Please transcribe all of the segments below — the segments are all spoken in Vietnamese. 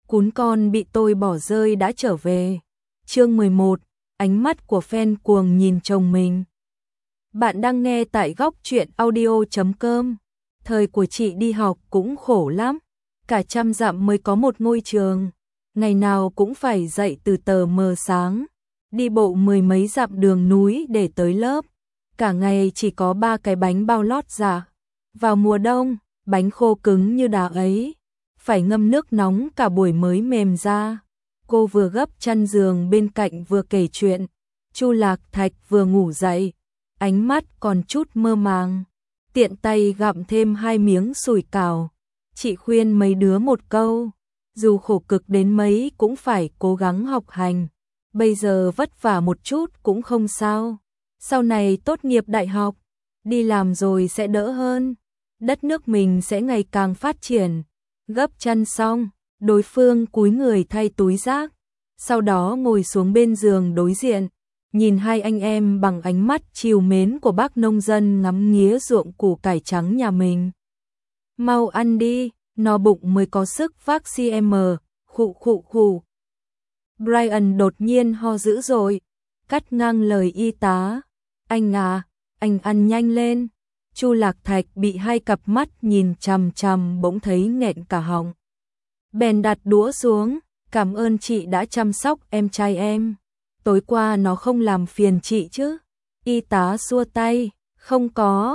cún con bị tôi bỏ rơi đã trở về. Chương 11, ánh mắt của fan cuồng nhìn chồng mình. Bạn đang nghe tại góc truyện audio.com. Thời của chị đi học cũng khổ lắm, cả 100 dặm mới có một ngôi trường, ngày nào cũng phải dậy từ tờ mờ sáng, đi bộ 10 mấy dặm đường núi để tới lớp, cả ngày chỉ có 3 cái bánh bao lót dạ. Vào mùa đông, bánh khô cứng như đá ấy, phải ngâm nước nóng cả buổi mới mềm ra. Cô vừa gấp chăn giường bên cạnh vừa kể chuyện, Chu Lạc Thạch vừa ngủ dậy, ánh mắt còn chút mơ màng, tiện tay gặm thêm 2 miếng sủi cảo. Chị khuyên mấy đứa một câu, dù khổ cực đến mấy cũng phải cố gắng học hành, bây giờ vất vả một chút cũng không sao, sau này tốt nghiệp đại học, đi làm rồi sẽ đỡ hơn, đất nước mình sẽ ngày càng phát triển. Gấp chăn xong, đối phương cúi người thay túi rác, sau đó ngồi xuống bên giường đối diện, nhìn hai anh em bằng ánh mắt trìu mến của bác nông dân ngắm nghía ruộng củ cải trắng nhà mình. Mau ăn đi, no bụng mới có sức vác cm, khụ khụ khụ. Brian đột nhiên ho dữ dội, cắt ngang lời y tá. Anh à, anh ăn nhanh lên. Chu Lạc Thạch bị hai cặp mắt nhìn chằm chằm bỗng thấy nghẹn cả họng. Bèn đặt đũa xuống, cảm ơn chị đã chăm sóc em trai em. Tối qua nó không làm phiền chị chứ? Y tá xua tay, không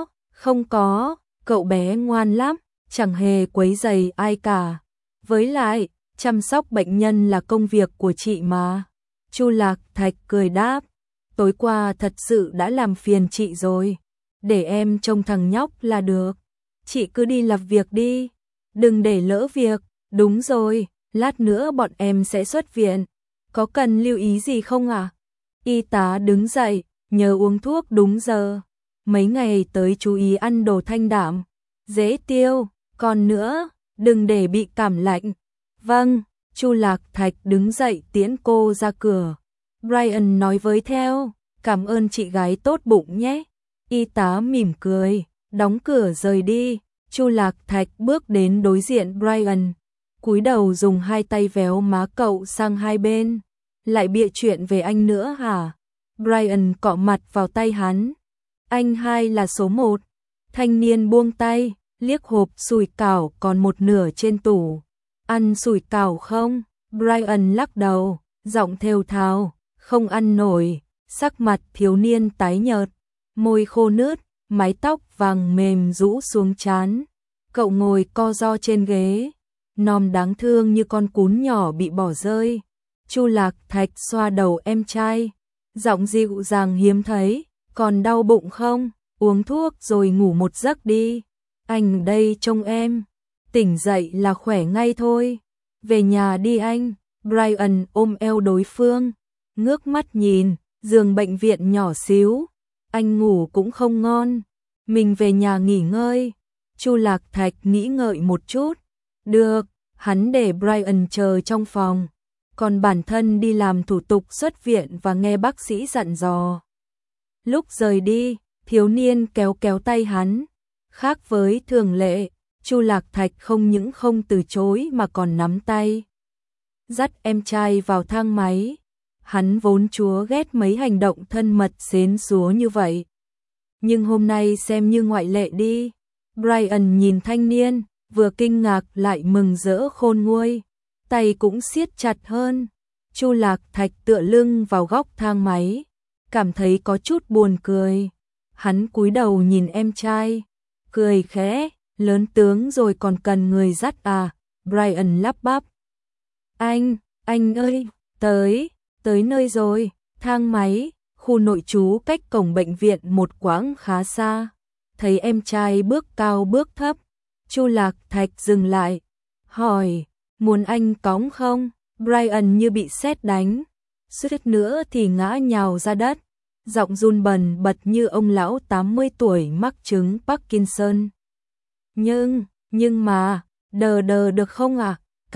có, cậu bé ngoan lắm, chẳng hề quấy rầy ai cả. Với lại, chăm sóc bệnh nhân là công việc của chị mà. Chu Lạc Thạch cười đáp, tối qua thật sự đã làm phiền chị rồi. Để em trông thằng nhóc là được. Chị cứ đi làm việc đi, đừng để lỡ việc. Đúng rồi, lát nữa bọn em sẽ xuất viện. Có cần lưu ý gì không ạ? Y tá đứng dậy, nhớ uống thuốc đúng giờ. Mấy ngày tới chú ý ăn đồ thanh đạm, dễ tiêu. Còn nữa, đừng để bị cảm lạnh. Vâng, Chu Lạc Thạch đứng dậy tiễn cô ra cửa. Brian nói với theo, cảm ơn chị gái tốt bụng nhé. Y tá mỉm cười, đóng cửa rời đi. Chu Lạc Thạch bước đến đối diện Brian, cúi đầu dùng hai tay véo má cậu sang hai bên. Lại bịa chuyện về anh nữa hả? Brian cọ mặt vào tay hắn. Anh hai là số 1. Thanh niên buông tay, liếc hộp sủi cảo còn một nửa trên tủ. Ăn sủi cảo không? Brian lắc đầu, giọng thều thào, không ăn nổi. Sắc mặt thiếu niên tái nhợt, môi khô nướt, mái tóc vàng mềm rũ xuống trán. Cậu ngồi co ro trên ghế, nom đáng thương như con cún nhỏ bị bỏ rơi. Chu Lạc Thạch xoa đầu em trai, giọng dịu dàng hiếm thấy, còn đau bụng không? Uống thuốc rồi ngủ một giấc đi. Anh đây trông em, tỉnh dậy là khỏe ngay thôi. Về nhà đi anh. Brian ôm eo đối phương, ngước mắt nhìn, giường bệnh viện nhỏ xíu. Anh ngủ cũng không ngon, mình về nhà nghỉ ngơi. Chu Lạc Thạch nghĩ ngợi một chút. Được, hắn để Brian chờ trong phòng, còn bản thân đi làm thủ tục xuất viện và nghe bác sĩ dặn dò. Lúc rời đi, thiếu niên kéo kéo tay hắn. Khác với thường lệ, Chu Lạc Thạch không những không từ chối mà còn nắm tay, dắt em trai vào thang máy. Hắn vốn chúa ghét mấy hành động thân mật xến xúa như vậy, nhưng hôm nay xem như ngoại lệ đi. Brian nhìn thanh niên, vừa kinh ngạc lại mừng rỡ khôn nguôi, tay cũng siết chặt hơn. Chu Lạc Thạch tựa lưng vào góc thang máy, cảm thấy có chút buồn cười. Hắn cúi đầu nhìn em trai, cười khẽ, lớn tướng rồi còn cần người dắt à? Brian lắp bắp. Anh ơi, tới nơi rồi. Thang máy, khu nội trú cách cổng bệnh viện một quãng khá xa. Thấy em trai bước cao bước thấp, Chu Lạc Thạch dừng lại, hỏi, muốn anh cõng không? Brian như bị sét đánh, suýt nữa thì ngã nhào ra đất, giọng run bần bật như ông lão 80 tuổi mắc chứng Parkinson. Nhưng mà, đờ được không à?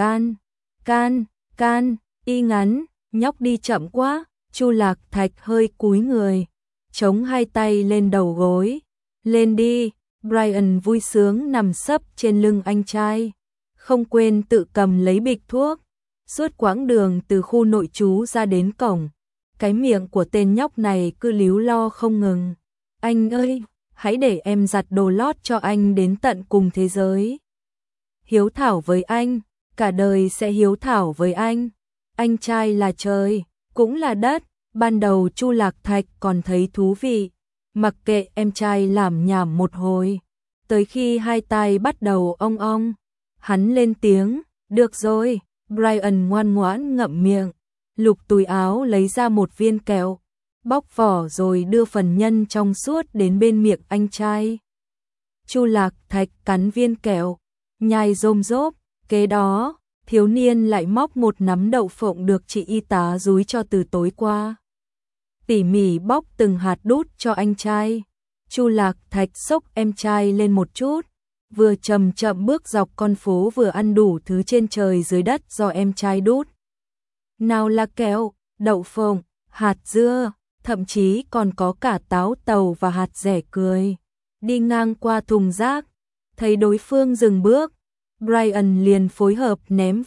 Can, y ngắn, nhóc đi chậm quá. Chu Lạc Thạch hơi cúi người, chống hai tay lên đầu gối. Lên đi. Brian vui sướng nằm sấp trên lưng anh trai, không quên tự cầm lấy bịch thuốc. Suốt quãng đường từ khu nội trú ra đến cổng, cái miệng của tên nhóc này cứ líu lo không ngừng. Anh ơi, hãy để em giặt đồ lót cho anh đến tận cùng thế giới. Hiếu thảo với anh, cả đời sẽ hiếu thảo với anh. Anh trai là trời, cũng là đất. Ban đầu Chu Lạc Thạch còn thấy thú vị, mặc kệ em trai làm nhảm một hồi. Tới khi hai tai bắt đầu ong ong, hắn lên tiếng, được rồi. Brian ngoan ngoãn ngậm miệng, lục túi áo lấy ra một viên kẹo, bóc vỏ rồi đưa phần nhân trong suốt đến bên miệng anh trai. Chu Lạc Thạch cắn viên kẹo, nhai rôm rốp, kế đó, thiếu niên lại móc một nắm đậu phộng được chị y tá dúi cho từ tối qua. Tỉ mỉ bóc từng hạt đút cho anh trai. Chu Lạc Thạch xốc em trai lên một chút, vừa chậm chậm bước dọc con phố vừa ăn đủ thứ trên trời dưới đất do em trai đút. Nào là kẹo, đậu phộng, hạt dưa, thậm chí còn có cả táo tàu và hạt dẻ cười. Đi ngang qua thùng rác, thấy đối phương dừng bước, Brian liền phối hợp ném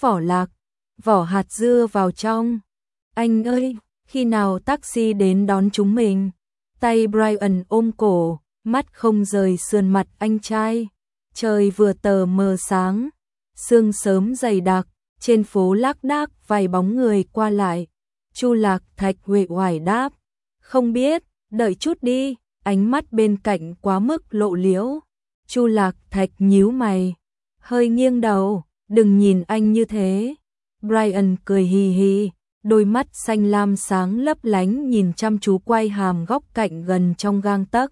vỏ hạt dưa vào trong. Anh ơi, khi nào taxi đến đón chúng mình? Tay Brian ôm cổ, mắt không rời sườn mặt anh trai. Trời vừa tờ mờ sáng, sương sớm dày đặc, trên phố lác đác vài bóng người qua lại. Chu Lạc Thạch uể oải đáp, không biết, đợi chút đi. Ánh mắt bên cạnh quá mức lộ liễu. Chu Lạc Thạch nhíu mày, hơi nghiêng đầu, đừng nhìn anh như thế. Brian cười hì hì, đôi mắt xanh lam sáng lấp lánh nhìn chăm chú quay hàm góc cạnh gần trong gang tấc.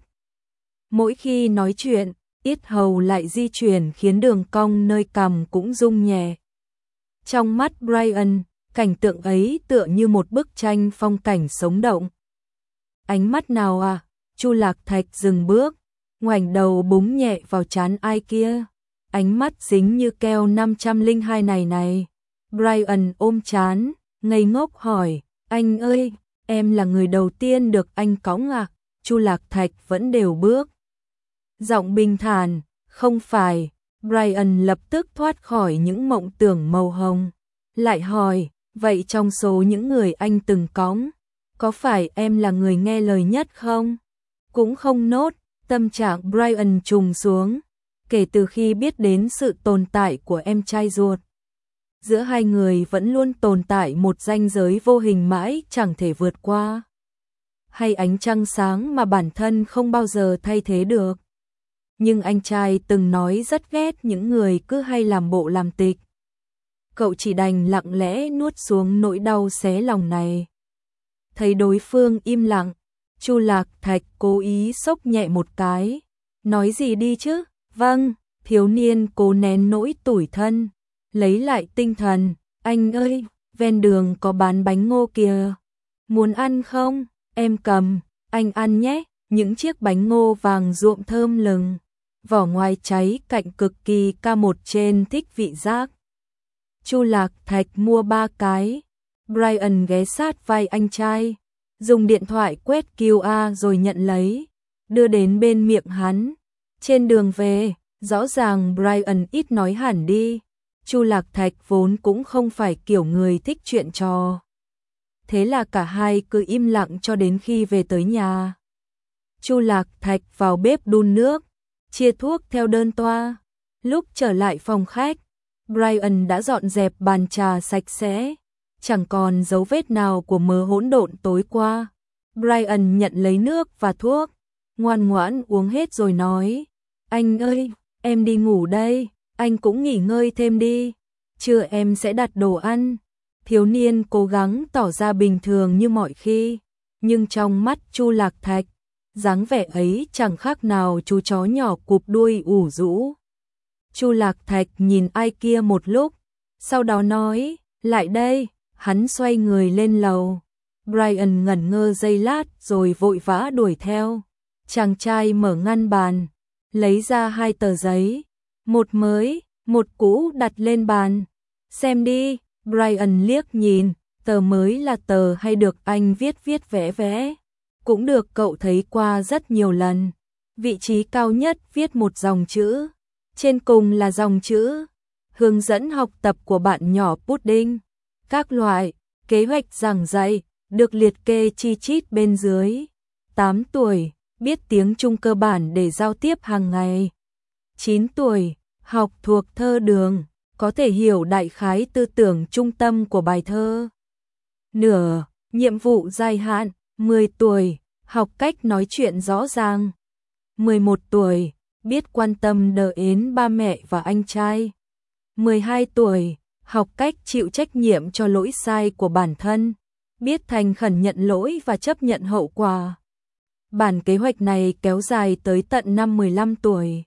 Mỗi khi nói chuyện, yết hầu lại di chuyển khiến đường cong nơi cằm cũng rung nhẹ. Trong mắt Brian, cảnh tượng ấy tựa như một bức tranh phong cảnh sống động. Ánh mắt nào à? Chu Lạc Thạch dừng bước, ngoảnh đầu búng nhẹ vào trán ai kia. Ánh mắt dính như keo 502 này. Brian ôm trán, ngây ngốc hỏi, anh ơi, em là người đầu tiên được anh cõng à? Chu Lạc Thạch vẫn đều bước. Giọng bình thản, không phải. Brian lập tức thoát khỏi những mộng tưởng màu hồng. Lại hỏi, vậy trong số những người anh từng cõng, có phải em là người nghe lời nhất không? Cũng không nốt, tâm trạng Brian trùng xuống. Kể từ khi biết đến sự tồn tại của em trai ruột, giữa hai người vẫn luôn tồn tại một ranh giới vô hình mãi chẳng thể vượt qua. Hay ánh trăng sáng mà bản thân không bao giờ thay thế được. Nhưng anh trai từng nói rất ghét những người cứ hay làm bộ làm tịch. Cậu chỉ đành lặng lẽ nuốt xuống nỗi đau xé lòng này. Thấy đối phương im lặng, Chu Lạc Thạch cố ý xốc nhẹ một cái. Nói gì đi chứ? Vâng, thiếu niên cố nén nỗi tủi thân, lấy lại tinh thần. Anh ơi, ven đường có bán bánh ngô kìa. Muốn ăn không? Em cầm, anh ăn nhé. Những chiếc bánh ngô vàng ruộm thơm lừng, vỏ ngoài cháy cạnh cực kỳ ca một trên thích vị giác. Chu Lạc Thạch mua 3 cái. Brian ghé sát vai anh trai, dùng điện thoại quét QR rồi nhận lấy, đưa đến bên miệng hắn. Trên đường về, rõ ràng Brian ít nói hẳn đi. Chu Lạc Thạch vốn cũng không phải kiểu người thích chuyện trò. Thế là cả hai cứ im lặng cho đến khi về tới nhà. Chu Lạc Thạch vào bếp đun nước, chia thuốc theo đơn toa. Lúc trở lại phòng khách, Brian đã dọn dẹp bàn trà sạch sẽ, chẳng còn dấu vết nào của mớ hỗn độn tối qua. Brian nhận lấy nước và thuốc, ngoan ngoãn uống hết rồi nói, anh ơi, em đi ngủ đây, anh cũng nghỉ ngơi thêm đi, trưa em sẽ đặt đồ ăn. Thiếu niên cố gắng tỏ ra bình thường như mọi khi, nhưng trong mắt Chu Lạc Thạch, dáng vẻ ấy chẳng khác nào chú chó nhỏ cụp đuôi ủ rũ. Chu Lạc Thạch nhìn ai kia một lúc, sau đó nói, lại đây. Hắn xoay người lên lầu. Brian ngẩn ngơ giây lát rồi vội vã đuổi theo. Chàng trai mở ngăn bàn, lấy ra 2 tờ giấy, một mới, một cũ đặt lên bàn. Xem đi. Brian liếc nhìn, tờ mới là tờ hay được anh viết vẽ vẽ, cũng được cậu thấy qua rất nhiều lần. Vị trí cao nhất viết một dòng chữ, trên cùng là dòng chữ hướng dẫn học tập của bạn nhỏ Pudding. Các loại kế hoạch giảng dạy được liệt kê chi chít bên dưới. 8 tuổi, biết tiếng Trung cơ bản để giao tiếp hàng ngày. 9 tuổi, học thuộc thơ đường, có thể hiểu đại khái tư tưởng trung tâm của bài thơ. Nửa, nhiệm vụ dài hạn, 10 tuổi, học cách nói chuyện rõ ràng. 11 tuổi, biết quan tâm đỡ ến ba mẹ và anh trai. 12 tuổi, học cách chịu trách nhiệm cho lỗi sai của bản thân, biết thành khẩn nhận lỗi và chấp nhận hậu quả. Bản kế hoạch này kéo dài tới tận năm 15 tuổi.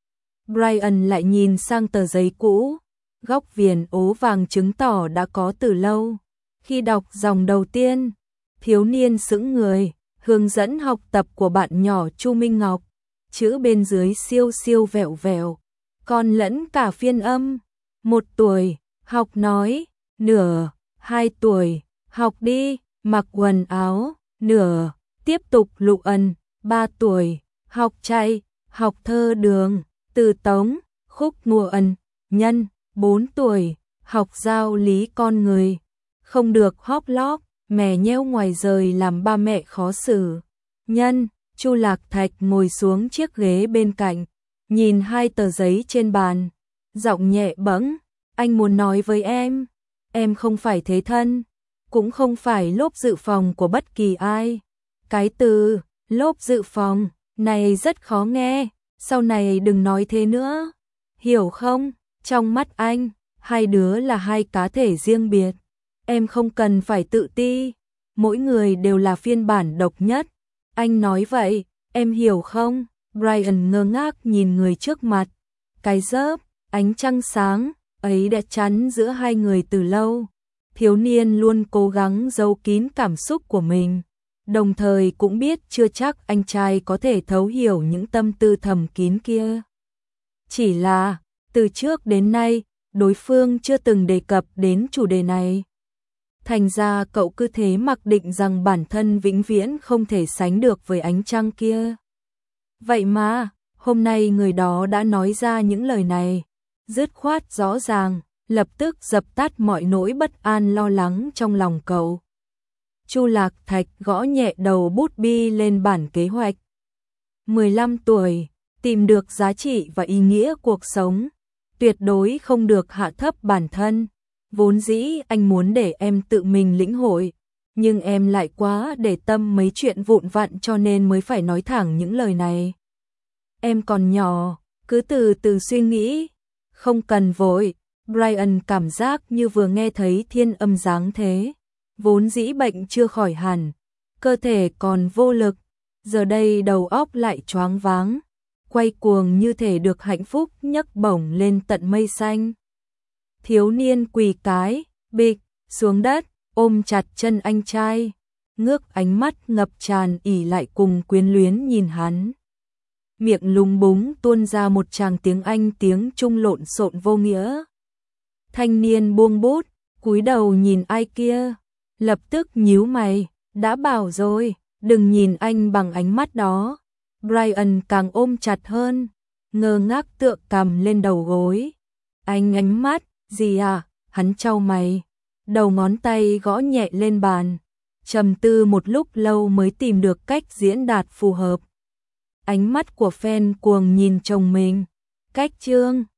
Brian lại nhìn sang tờ giấy cũ, góc viền ố vàng chứng tỏ đã có từ lâu. Khi đọc dòng đầu tiên, thiếu niên sững người, hướng dẫn học tập của bạn nhỏ Chu Minh Ngọc, chữ bên dưới siêu siêu vẹo vẹo, còn lẫn cả phiên âm. 1 tuổi, học nói, nửa, 2 tuổi, học đi, mặc quần áo, nửa, tiếp tục lụ ẩn, 3 tuổi, học chạy, học thơ đường, từ tống, khúc mùa ẩn, nhân, 4 tuổi, học giao lý con người, không được hóp lóp, mè nheo ngoài rời làm ba mẹ khó xử. Nhân, Chu Lạc Thạch ngồi xuống chiếc ghế bên cạnh, nhìn hai tờ giấy trên bàn, giọng nhẹ bẫng, anh muốn nói với em không phải thế thân, cũng không phải lốp dự phòng của bất kỳ ai. Cái từ lốp dự phòng này rất khó nghe, sau này đừng nói thế nữa, hiểu không? Trong mắt anh, hai đứa là hai cá thể riêng biệt, em không cần phải tự ti, mỗi người đều là phiên bản độc nhất. Anh nói vậy, em hiểu không? Brian ngơ ngác nhìn người trước mặt, cái rớp, ánh trăng sáng ấy đã chắn giữa hai người từ lâu. Thiếu niên luôn cố gắng giấu kín cảm xúc của mình, đồng thời cũng biết chưa chắc anh trai có thể thấu hiểu những tâm tư thầm kín kia. Chỉ là, từ trước đến nay, đối phương chưa từng đề cập đến chủ đề này. Thành ra cậu cứ thế mặc định rằng bản thân vĩnh viễn không thể sánh được với ánh trăng kia. Vậy mà, hôm nay người đó đã nói ra những lời này, dứt khoát rõ ràng, lập tức dập tắt mọi nỗi bất an lo lắng trong lòng cậu. Chu Lạc Thạch gõ nhẹ đầu bút bi lên bản kế hoạch. 15 tuổi, tìm được giá trị và ý nghĩa cuộc sống, tuyệt đối không được hạ thấp bản thân. Vốn dĩ anh muốn để em tự mình lĩnh hội, nhưng em lại quá để tâm mấy chuyện vụn vặt cho nên mới phải nói thẳng những lời này. Em còn nhỏ, cứ từ từ suy nghĩ, không cần vội. Brian cảm giác như vừa nghe thấy thiên âm dáng thế, vốn dĩ bệnh chưa khỏi hẳn, cơ thể còn vô lực, giờ đây đầu óc lại choáng váng, quay cuồng như thể được hạnh phúc nhấc bổng lên tận mây xanh. Thiếu niên quỳ cái, bịch, xuống đất, ôm chặt chân anh trai, ngước ánh mắt ngập tràn ỉ lại cùng quyến luyến nhìn hắn. Miệng lúng búng tuôn ra một tràng tiếng Anh tiếng Trung lộn xộn vô nghĩa. Thanh niên buông bút, cúi đầu nhìn ai kia, lập tức nhíu mày, đã bảo rồi, đừng nhìn anh bằng ánh mắt đó. Brian càng ôm chặt hơn, ngơ ngác tựa cằm lên đầu gối. Anh ánh mắt, gì à? Hắn chau mày, đầu ngón tay gõ nhẹ lên bàn, trầm tư một lúc lâu mới tìm được cách diễn đạt phù hợp. Ánh mắt của fan cuồng nhìn chồng mình, cách chương